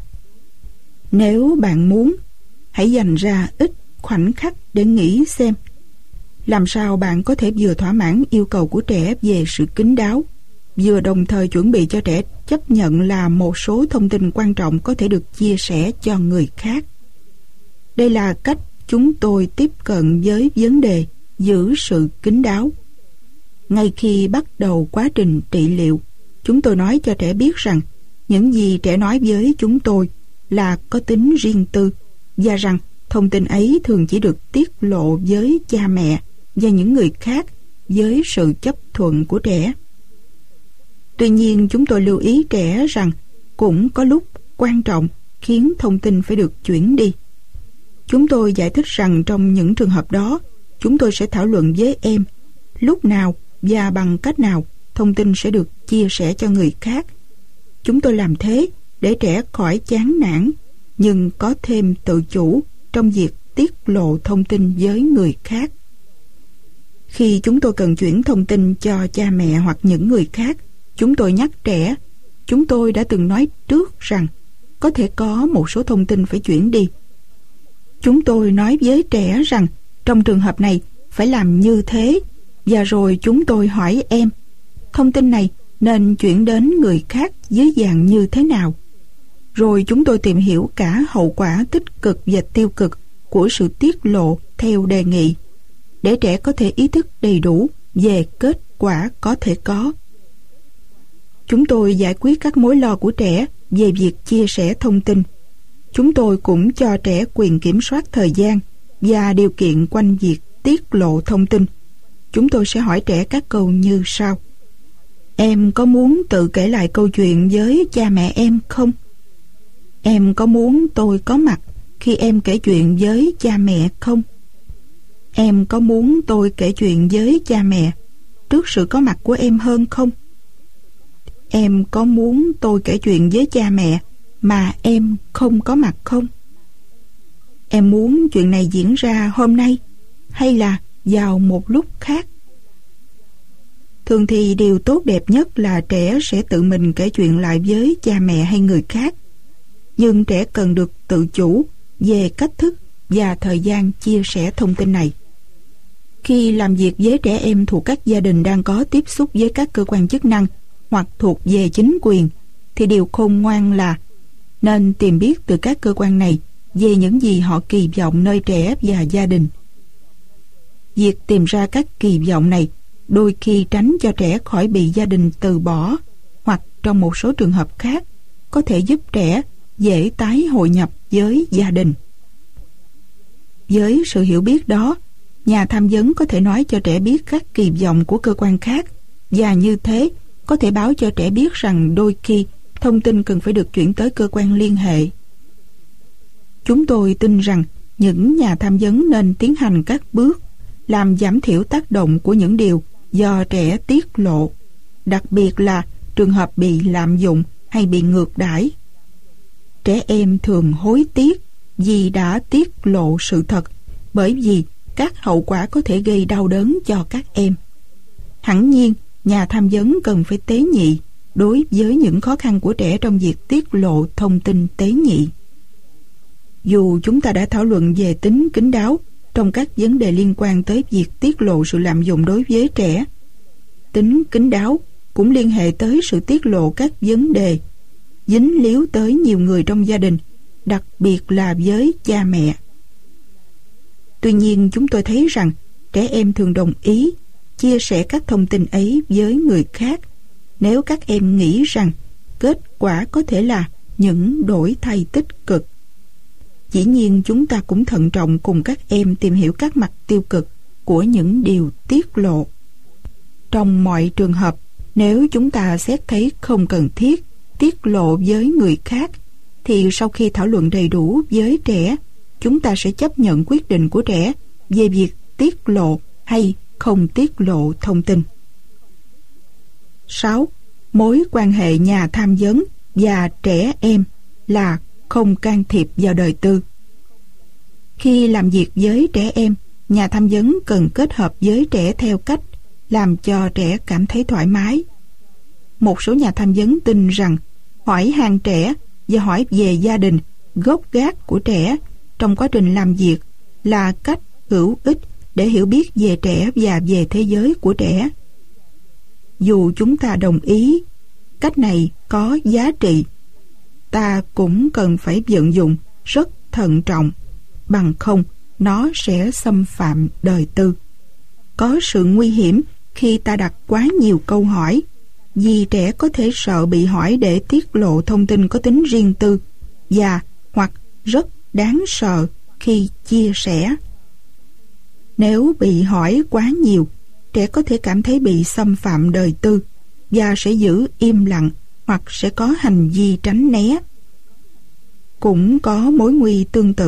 Nếu bạn muốn, hãy dành ra ít khoảnh khắc để nghĩ xem làm sao bạn có thể vừa thỏa mãn yêu cầu của trẻ về sự kín đáo, vừa đồng thời chuẩn bị cho trẻ chấp nhận là một số thông tin quan trọng có thể được chia sẻ cho người khác. Đây là cách chúng tôi tiếp cận với vấn đề giữ sự kín đáo. Ngay khi bắt đầu quá trình trị liệu, chúng tôi nói cho trẻ biết rằng những gì trẻ nói với chúng tôi là có tính riêng tư và rằng thông tin ấy thường chỉ được tiết lộ với cha mẹ và những người khác với sự chấp thuận của trẻ. Tuy nhiên, chúng tôi lưu ý trẻ rằng cũng có lúc quan trọng khiến thông tin phải được chuyển đi. Chúng tôi giải thích rằng trong những trường hợp đó, chúng tôi sẽ thảo luận với em lúc nào và bằng cách nào thông tin sẽ được chia sẻ cho người khác. Chúng tôi làm thế để trẻ khỏi chán nản, nhưng có thêm tự chủ trong việc tiết lộ thông tin với người khác. Khi chúng tôi cần chuyển thông tin cho cha mẹ hoặc những người khác, chúng tôi nhắc trẻ. Chúng tôi đã từng nói trước rằng có thể có một số thông tin phải chuyển đi. Chúng tôi nói với trẻ rằng trong trường hợp này phải làm như thế, và rồi chúng tôi hỏi em thông tin này nên chuyển đến người khác dưới dạng như thế nào. Rồi chúng tôi tìm hiểu cả hậu quả tích cực và tiêu cực của sự tiết lộ theo đề nghị, để trẻ có thể ý thức đầy đủ về kết quả có thể có. Chúng tôi giải quyết các mối lo của trẻ về việc chia sẻ thông tin. Chúng tôi cũng cho trẻ quyền kiểm soát thời gian và điều kiện quanh việc tiết lộ thông tin. Chúng tôi sẽ hỏi trẻ các câu như sau: Em có muốn tự kể lại câu chuyện với cha mẹ em không? Em có muốn tôi có mặt khi em kể chuyện với cha mẹ không? Em có muốn tôi kể chuyện với cha mẹ trước sự có mặt của em hơn không? Em có muốn tôi kể chuyện với cha mẹ mà em không có mặt không? Em muốn chuyện này diễn ra hôm nay hay là vào một lúc khác? Thường thì điều tốt đẹp nhất là trẻ sẽ tự mình kể chuyện lại với cha mẹ hay người khác. Nhưng trẻ cần được tự chủ về cách thức và thời gian chia sẻ thông tin này. Khi làm việc với trẻ em thuộc các gia đình đang có tiếp xúc với các cơ quan chức năng hoặc thuộc về chính quyền, thì điều khôn ngoan là nên tìm biết từ các cơ quan này về những gì họ kỳ vọng nơi trẻ và gia đình. Việc tìm ra các kỳ vọng này đôi khi tránh cho trẻ khỏi bị gia đình từ bỏ, hoặc trong một số trường hợp khác có thể giúp trẻ dễ tái hội nhập với gia đình. Với sự hiểu biết đó, nhà tham vấn có thể nói cho trẻ biết các kỳ vọng của cơ quan khác, và như thế có thể báo cho trẻ biết rằng đôi khi thông tin cần phải được chuyển tới cơ quan liên hệ. Chúng tôi tin rằng những nhà tham vấn nên tiến hành các bước làm giảm thiểu tác động của những điều do trẻ tiết lộ, đặc biệt là trường hợp bị lạm dụng hay bị ngược đãi. Trẻ em thường hối tiếc vì đã tiết lộ sự thật, bởi vì các hậu quả có thể gây đau đớn cho các em. Hẳn nhiên, nhà tham vấn cần phải tế nhị đối với những khó khăn của trẻ trong việc tiết lộ thông tin tế nhị. Dù chúng ta đã thảo luận về tính kín đáo trong các vấn đề liên quan tới việc tiết lộ sự lạm dụng đối với trẻ, tính kín đáo cũng liên hệ tới sự tiết lộ các vấn đề dính líu tới nhiều người trong gia đình, đặc biệt là với cha mẹ. Tuy nhiên, chúng tôi thấy rằng trẻ em thường đồng ý chia sẻ các thông tin ấy với người khác nếu các em nghĩ rằng kết quả có thể là những đổi thay tích cực. Dĩ nhiên, chúng ta cũng thận trọng cùng các em tìm hiểu các mặt tiêu cực của những điều tiết lộ. Trong mọi trường hợp, nếu chúng ta xét thấy không cần thiết tiết lộ với người khác, thì sau khi thảo luận đầy đủ với trẻ, chúng ta sẽ chấp nhận quyết định của trẻ về việc tiết lộ hay không tiết lộ thông tin. 6. Mối quan hệ nhà tham vấn và trẻ em là không can thiệp vào đời tư. Khi làm việc với trẻ em, nhà tham vấn cần kết hợp với trẻ theo cách làm cho trẻ cảm thấy thoải mái. Một số nhà tham vấn tin rằng hỏi han trẻ và hỏi về gia đình, gốc gác của trẻ trong quá trình làm việc là cách hữu ích để hiểu biết về trẻ và về thế giới của trẻ. Dù chúng ta đồng ý cách này có giá trị, ta cũng cần phải vận dụng rất thận trọng, bằng không nó sẽ xâm phạm đời tư. Có sự nguy hiểm khi ta đặt quá nhiều câu hỏi, vì trẻ có thể sợ bị hỏi để tiết lộ thông tin có tính riêng tư và hoặc rất đáng sợ khi chia sẻ. Nếu bị hỏi quá nhiều, trẻ có thể cảm thấy bị xâm phạm đời tư và sẽ giữ im lặng hoặc sẽ có hành vi tránh né. Cũng có mối nguy tương tự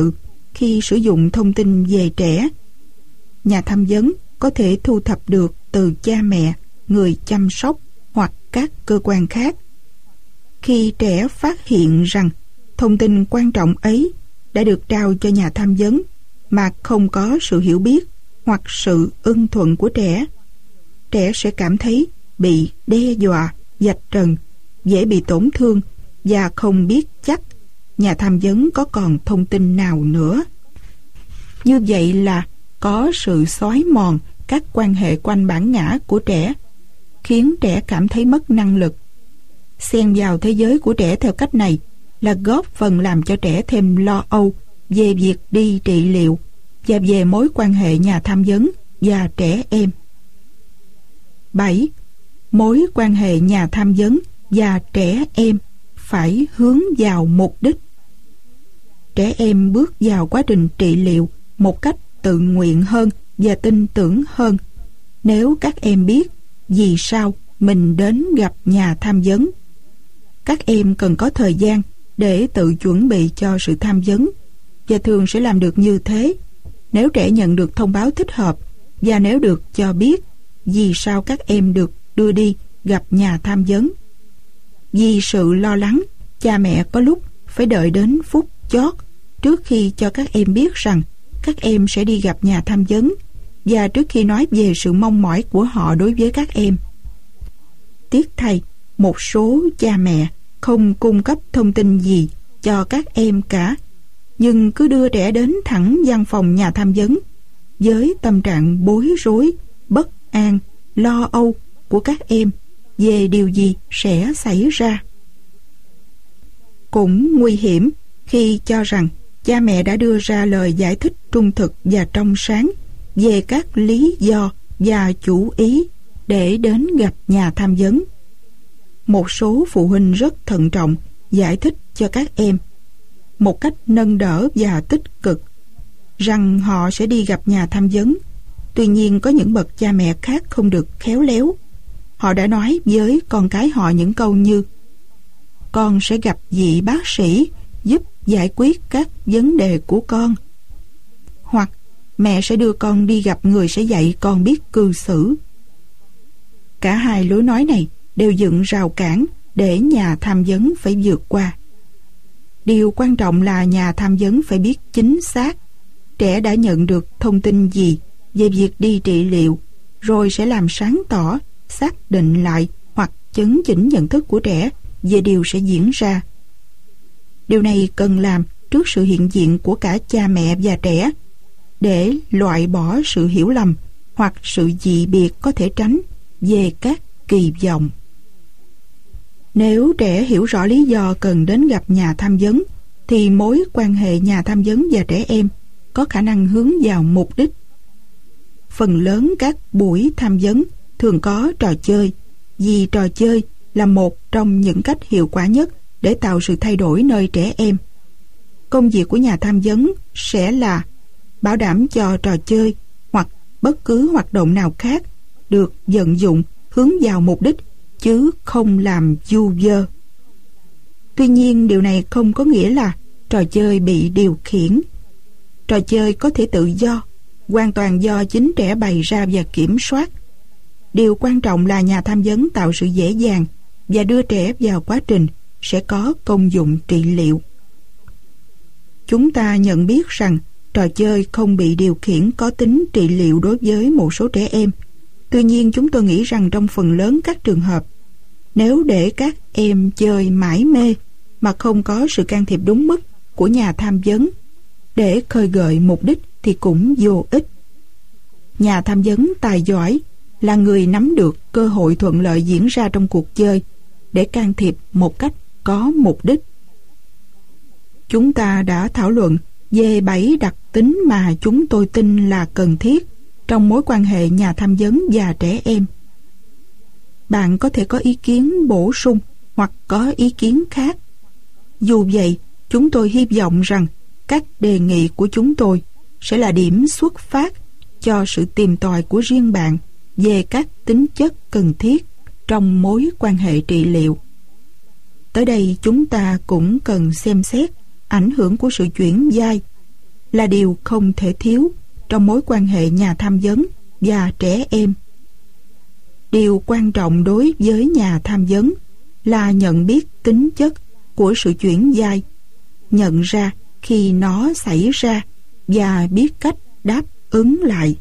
khi sử dụng thông tin về trẻ. Nhà tham vấn có thể thu thập được từ cha mẹ, người chăm sóc hoặc các cơ quan khác. Khi trẻ phát hiện rằng thông tin quan trọng ấy đã được trao cho nhà tham vấn mà không có sự hiểu biết hoặc sự ưng thuận của trẻ, trẻ sẽ cảm thấy bị đe dọa, vạch trần, dễ bị tổn thương và không biết chắc nhà tham vấn có còn thông tin nào nữa. Như vậy là có sự xói mòn các quan hệ quanh bản ngã của trẻ, khiến trẻ cảm thấy mất năng lực. Xen vào thế giới của trẻ theo cách này là góp phần làm cho trẻ thêm lo âu về việc đi trị liệu và về mối quan hệ nhà tham vấn và trẻ em. 7. Mối quan hệ nhà tham vấn và trẻ em phải hướng vào mục đích. Trẻ em bước vào quá trình trị liệu một cách tự nguyện hơn và tin tưởng hơn nếu các em biết vì sao mình đến gặp nhà tham vấn. Các em cần có thời gian để tự chuẩn bị cho sự tham vấn, và thường sẽ làm được như thế nếu trẻ nhận được thông báo thích hợp và nếu được cho biết vì sao các em được đưa đi gặp nhà tham vấn. Vì sự lo lắng, cha mẹ có lúc phải đợi đến phút chót trước khi cho các em biết rằng các em sẽ đi gặp nhà tham vấn và trước khi nói về sự mong mỏi của họ đối với các em. Tiếc thay, một số cha mẹ không cung cấp thông tin gì cho các em cả, nhưng cứ đưa trẻ đến thẳng văn phòng nhà tham vấn với tâm trạng bối rối, bất an, lo âu của các em về điều gì sẽ xảy ra. Cũng nguy hiểm khi cho rằng cha mẹ đã đưa ra lời giải thích trung thực và trong sáng về các lý do và chủ ý để đến gặp nhà tham vấn. Một số phụ huynh rất thận trọng giải thích cho các em một cách nâng đỡ và tích cực rằng họ sẽ đi gặp nhà tham vấn. Tuy nhiên, có những bậc cha mẹ khác không được khéo léo. Họ đã nói với con cái họ những câu như: con sẽ gặp vị bác sĩ giúp giải quyết các vấn đề của con, hoặc mẹ sẽ đưa con đi gặp người sẽ dạy con biết cư xử. Cả hai lối nói này đều dựng rào cản để nhà tham vấn phải vượt qua. Điều quan trọng là nhà tham vấn phải biết chính xác trẻ đã nhận được thông tin gì về việc đi trị liệu, rồi sẽ làm sáng tỏ, xác định lại hoặc chấn chỉnh nhận thức của trẻ về điều sẽ diễn ra. Điều này cần làm trước sự hiện diện của cả cha mẹ và trẻ để loại bỏ sự hiểu lầm hoặc sự dị biệt có thể tránh về các kỳ vọng. Nếu trẻ hiểu rõ lý do cần đến gặp nhà tham vấn, thì mối quan hệ nhà tham vấn và trẻ em có khả năng hướng vào mục đích. Phần lớn các buổi tham vấn thường có trò chơi, vì trò chơi là một trong những cách hiệu quả nhất để tạo sự thay đổi nơi trẻ em. Công việc của nhà tham vấn sẽ là bảo đảm cho trò chơi hoặc bất cứ hoạt động nào khác được vận dụng hướng vào mục đích, chứ không làm du vơ. Tuy nhiên, điều này không có nghĩa là trò chơi bị điều khiển. Trò chơi có thể tự do, hoàn toàn do chính trẻ bày ra và kiểm soát. Điều quan trọng là nhà tham vấn tạo sự dễ dàng và đưa trẻ vào quá trình sẽ có công dụng trị liệu. Chúng ta nhận biết rằng trò chơi không bị điều khiển có tính trị liệu đối với một số trẻ em. Tuy nhiên, chúng tôi nghĩ rằng trong phần lớn các trường hợp, nếu để các em chơi mải mê mà không có sự can thiệp đúng mức của nhà tham vấn để khơi gợi mục đích thì cũng vô ích. Nhà tham vấn tài giỏi là người nắm được cơ hội thuận lợi diễn ra trong cuộc chơi để can thiệp một cách có mục đích. Chúng ta đã thảo luận về 7 đặc tính mà chúng tôi tin là cần thiết trong mối quan hệ nhà tham vấn và trẻ em. Bạn có thể có ý kiến bổ sung hoặc có ý kiến khác. Dù vậy, chúng tôi hy vọng rằng các đề nghị của chúng tôi sẽ là điểm xuất phát cho sự tìm tòi của riêng bạn về các tính chất cần thiết trong mối quan hệ trị liệu. Tới đây chúng ta cũng cần xem xét ảnh hưởng của sự chuyển vai. là điều không thể thiếu trong mối quan hệ nhà tham vấn và trẻ em. Điều quan trọng đối với nhà tham vấn là nhận biết tính chất của sự chuyển vai, nhận ra khi nó xảy ra và biết cách đáp ứng lại.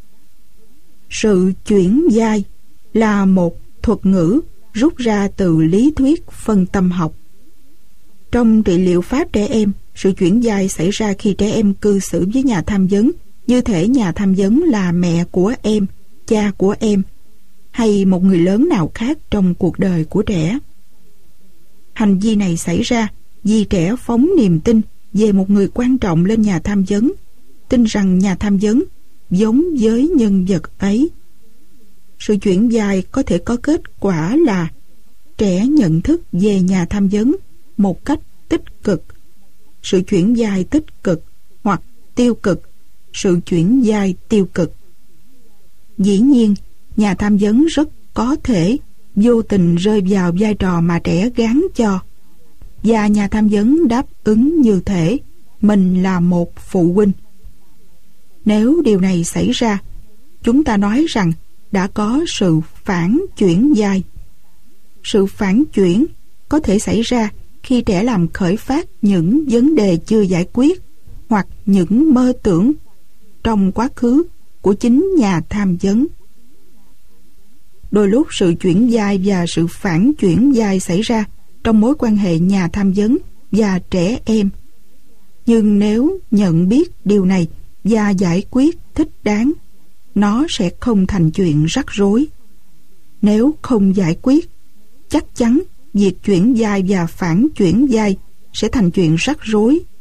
Sự chuyển vai là một thuật ngữ rút ra từ lý thuyết phân tâm học. Trong trị liệu pháp trẻ em, sự chuyển vai xảy ra khi trẻ em cư xử với nhà tham vấn như thể nhà tham vấn là mẹ của em, cha của em, hay một người lớn nào khác trong cuộc đời của trẻ. Hành vi này xảy ra vì trẻ phóng niềm tin về một người quan trọng lên nhà tham vấn, tin rằng nhà tham vấn giống với nhân vật ấy. Sự chuyển vai có thể có kết quả là trẻ nhận thức về nhà tham vấn một cách tích cực, sự chuyển vai tích cực, hoặc tiêu cực, sự chuyển vai tiêu cực. Dĩ nhiên, nhà tham vấn rất có thể vô tình rơi vào vai trò mà trẻ gán cho, và nhà tham vấn đáp ứng như thể mình là một phụ huynh. Nếu điều này xảy ra, chúng ta nói rằng đã có sự phản chuyển vai. Sự phản chuyển có thể xảy ra khi trẻ làm khởi phát những vấn đề chưa giải quyết hoặc những mơ tưởng trong quá khứ của chính nhà tham vấn. Đôi lúc sự chuyển vai và sự phản chuyển vai xảy ra trong mối quan hệ nhà tham vấn và trẻ em. Nhưng nếu nhận biết điều này và giải quyết thích đáng, nó sẽ không thành chuyện rắc rối. Nếu không giải quyết, chắc chắn việc chuyển vai và phản chuyển vai sẽ thành chuyện rắc rối